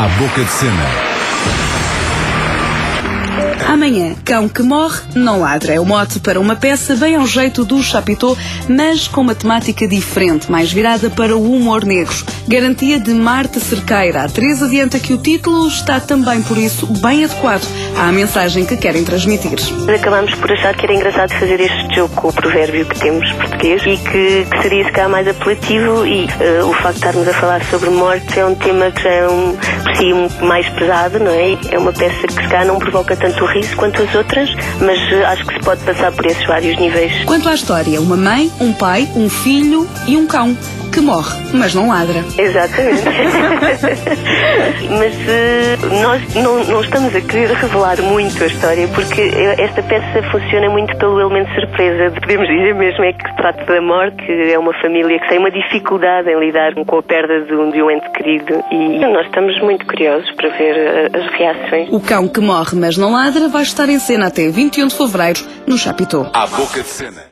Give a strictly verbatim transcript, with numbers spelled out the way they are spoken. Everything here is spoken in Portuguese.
À boca de cena. Amanhã, cão que morre, não ladra. É o mote para uma peça bem ao jeito do Chapitão, mas com uma temática diferente, mais virada para o humor negro. Garantia de Marta Cerqueira. A atriz adianta que o título está também, por isso, bem adequado à mensagem que querem transmitir. Acabámos por achar que era engraçado fazer este jogo com o provérbio que temos português e que, que seria se calhar mais apelativo e uh, o facto de estarmos a falar sobre morte é um tema que já é um, por si, um, mais pesado, não é? É uma peça que se calhar não provoca tanto riso quanto as outras, mas uh, acho que se pode passar por esses vários níveis. Quanto à história, uma mãe, um pai, um filho e um cão que morre, mas não ladra. Exatamente. Mas uh, nós não, não estamos a querer revelar muito a história, porque esta peça funciona muito pelo elemento surpresa. Podemos dizer mesmo é que se trata da morte, que é uma família que tem uma dificuldade em lidar com a perda de um, de um ente querido, e nós estamos muito curiosos para ver uh, as reações. O cão que morre, mas não ladra vai estar em cena até vinte e um de fevereiro no Chapitão. À boca de cena.